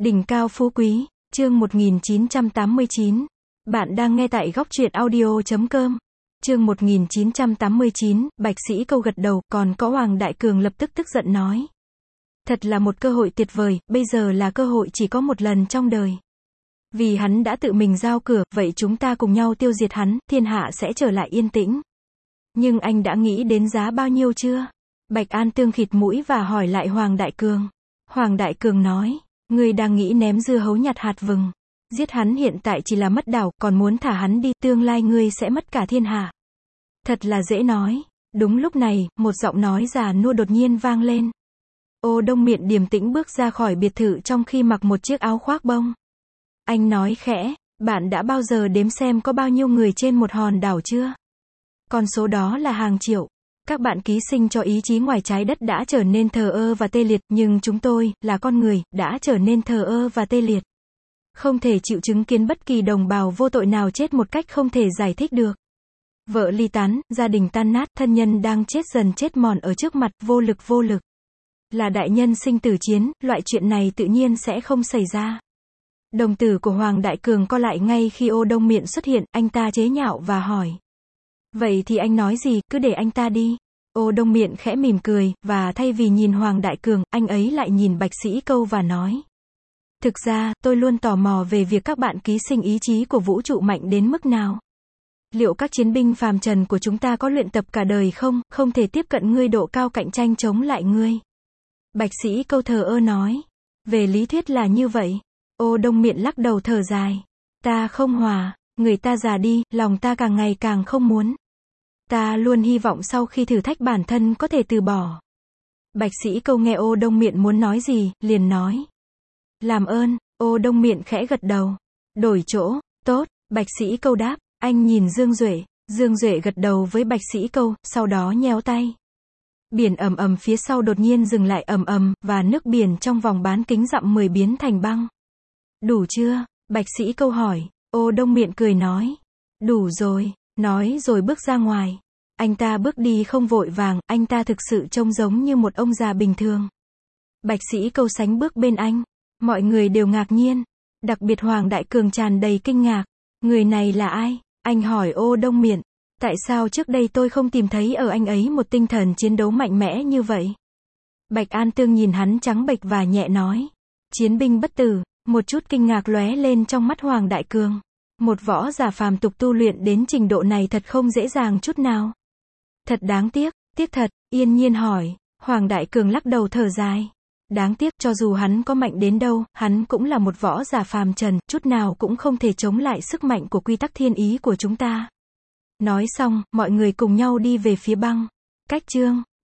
Đỉnh cao phú quý, chương 1989. Bạn đang nghe tại góc truyện audio.com. Chương 1989, Bạch Sĩ Câu gật đầu, còn có Hoàng Đại Cường lập tức tức giận nói. Thật là một cơ hội tuyệt vời, bây giờ là cơ hội chỉ có một lần trong đời. Vì hắn đã tự mình giao cửa, vậy chúng ta cùng nhau tiêu diệt hắn, thiên hạ sẽ trở lại yên tĩnh. Nhưng anh đã nghĩ đến giá bao nhiêu chưa? Bạch An Tương khịt mũi và hỏi lại Hoàng Đại Cường. Hoàng Đại Cường nói. Ngươi đang nghĩ ném dưa hấu nhặt hạt vừng. Giết hắn hiện tại chỉ là mất đảo, còn muốn thả hắn đi, tương lai ngươi sẽ mất cả thiên hạ. Thật là dễ nói. Đúng lúc này, một giọng nói già nua đột nhiên vang lên. Ô Đông Miện điềm tĩnh bước ra khỏi biệt thự trong khi mặc một chiếc áo khoác bông. Anh nói khẽ, bạn đã bao giờ đếm xem có bao nhiêu người trên một hòn đảo chưa? Con số đó là hàng triệu. Các bạn ký sinh cho ý chí ngoài trái đất đã trở nên thờ ơ và tê liệt, nhưng chúng tôi, là con người, đã trở nên thờ ơ và tê liệt. Không thể chịu chứng kiến bất kỳ đồng bào vô tội nào chết một cách không thể giải thích được. Vợ ly tán, gia đình tan nát, thân nhân đang chết dần chết mòn ở trước mặt, vô lực. Là đại nhân sinh tử chiến, loại chuyện này tự nhiên sẽ không xảy ra. Đồng tử của Hoàng Đại Cường co lại ngay khi Ô Đông Miện xuất hiện, anh ta chế nhạo và hỏi. Vậy thì anh nói gì, cứ để anh ta đi. Ô Đông Miện khẽ mỉm cười, và thay vì nhìn Hoàng Đại Cường, anh ấy lại nhìn Bạch Sĩ Câu và nói. Thực ra, tôi luôn tò mò về việc các bạn ký sinh ý chí của vũ trụ mạnh đến mức nào. Liệu các chiến binh phàm trần của chúng ta có luyện tập cả đời không thể tiếp cận ngươi độ cao cạnh tranh chống lại ngươi. Bạch Sĩ Câu thờ ơ nói. Về lý thuyết là như vậy. Ô Đông Miện lắc đầu thở dài. Ta không hòa, người ta già đi, lòng ta càng ngày càng không muốn. Ta luôn hy vọng sau khi thử thách bản thân có thể từ bỏ. Bạch Sĩ Câu nghe Ô Đông Miện muốn nói gì, liền nói. Làm ơn, Ô Đông Miện khẽ gật đầu. Đổi chỗ, tốt, Bạch Sĩ Câu đáp, anh nhìn Dương Duệ. Dương Duệ gật đầu với Bạch Sĩ Câu, sau đó nhéo tay. Biển ầm ầm phía sau đột nhiên dừng lại ầm ầm, và nước biển trong vòng bán kính dặm 10 biến thành băng. Đủ chưa? Bạch Sĩ Câu hỏi. Ô Đông Miện cười nói. Đủ rồi, nói rồi bước ra ngoài. Anh ta bước đi không vội vàng, anh ta thực sự trông giống như một ông già bình thường. Bạch Sĩ Câu sánh bước bên anh. Mọi người đều ngạc nhiên. Đặc biệt Hoàng Đại Cường tràn đầy kinh ngạc. Người này là ai? Anh hỏi Ô Đông Miện. Tại sao trước đây tôi không tìm thấy ở anh ấy một tinh thần chiến đấu mạnh mẽ như vậy? Bạch An Tương nhìn hắn trắng bệch và nhẹ nói. Chiến binh bất tử. Một chút kinh ngạc lóe lên trong mắt Hoàng Đại Cường. Một võ giả phàm tục tu luyện đến trình độ này thật không dễ dàng chút nào. Thật đáng tiếc, tiếc thật, Yên Nhiên hỏi. Hoàng Đại Cường lắc đầu thở dài. Đáng tiếc, cho dù hắn có mạnh đến đâu, hắn cũng là một võ giả phàm trần, chút nào cũng không thể chống lại sức mạnh của quy tắc thiên ý của chúng ta. Nói xong, mọi người cùng nhau đi về phía băng. Cách chương